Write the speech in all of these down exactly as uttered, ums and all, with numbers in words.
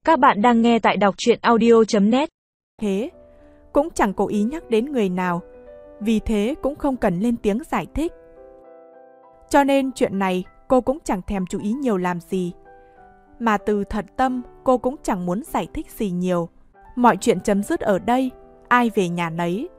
Các bạn đang nghe tại đọc truyện audio chấm net. Thế, cũng chẳng cố ý nhắc đến người nào, vì thế cũng không cần lên tiếng giải thích. Cho nên chuyện này cô cũng chẳng thèm chú ý nhiều làm gì. Mà từ thật tâm cô cũng chẳng muốn giải thích gì nhiều. Mọi chuyện chấm dứt ở đây, ai về nhà nấy.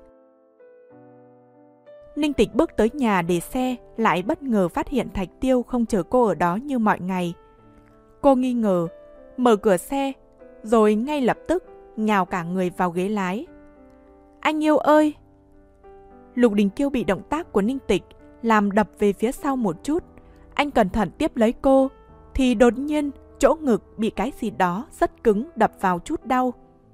Ninh Tịch bước tới nhà để xe, lại bất ngờ phát hiện Thạch Tiêu không chờ cô ở đó như mọi ngày. Cô nghi ngờ, mở cửa xe, rồi ngay lập tức nhào cả người vào ghế lái. Anh yêu ơi! Lục Đình Kiêu bị động tác của Ninh Tịch làm đập về phía sau một chút. Anh cẩn thận tiếp lấy cô, thì đột nhiên chỗ ngực bị cái gì đó rất cứng đập vào chút đau.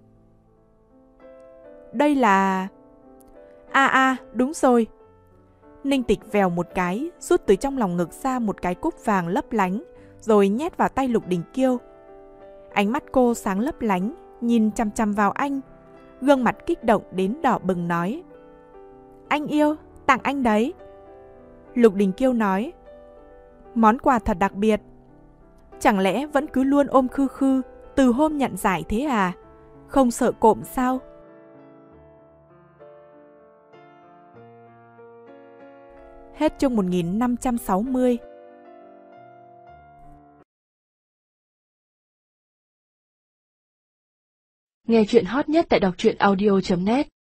Đây là... À à, đúng rồi. Ninh Tịch vèo một cái, rút từ trong lòng ngực ra một cái cúp vàng lấp lánh, rồi nhét vào tay Lục Đình Kiêu. Ánh mắt cô sáng lấp lánh, nhìn chằm chằm vào anh, gương mặt kích động đến đỏ bừng nói: Anh yêu, tặng anh đấy. Lục Đình Kiêu nói: Món quà thật đặc biệt. Chẳng lẽ vẫn cứ luôn ôm khư khư từ hôm nhận giải thế à? Không sợ cộm sao? Hết chương một nghìn năm trăm sáu mươi. Nghe chuyện hot nhất tại đọc truyện audio chấm net.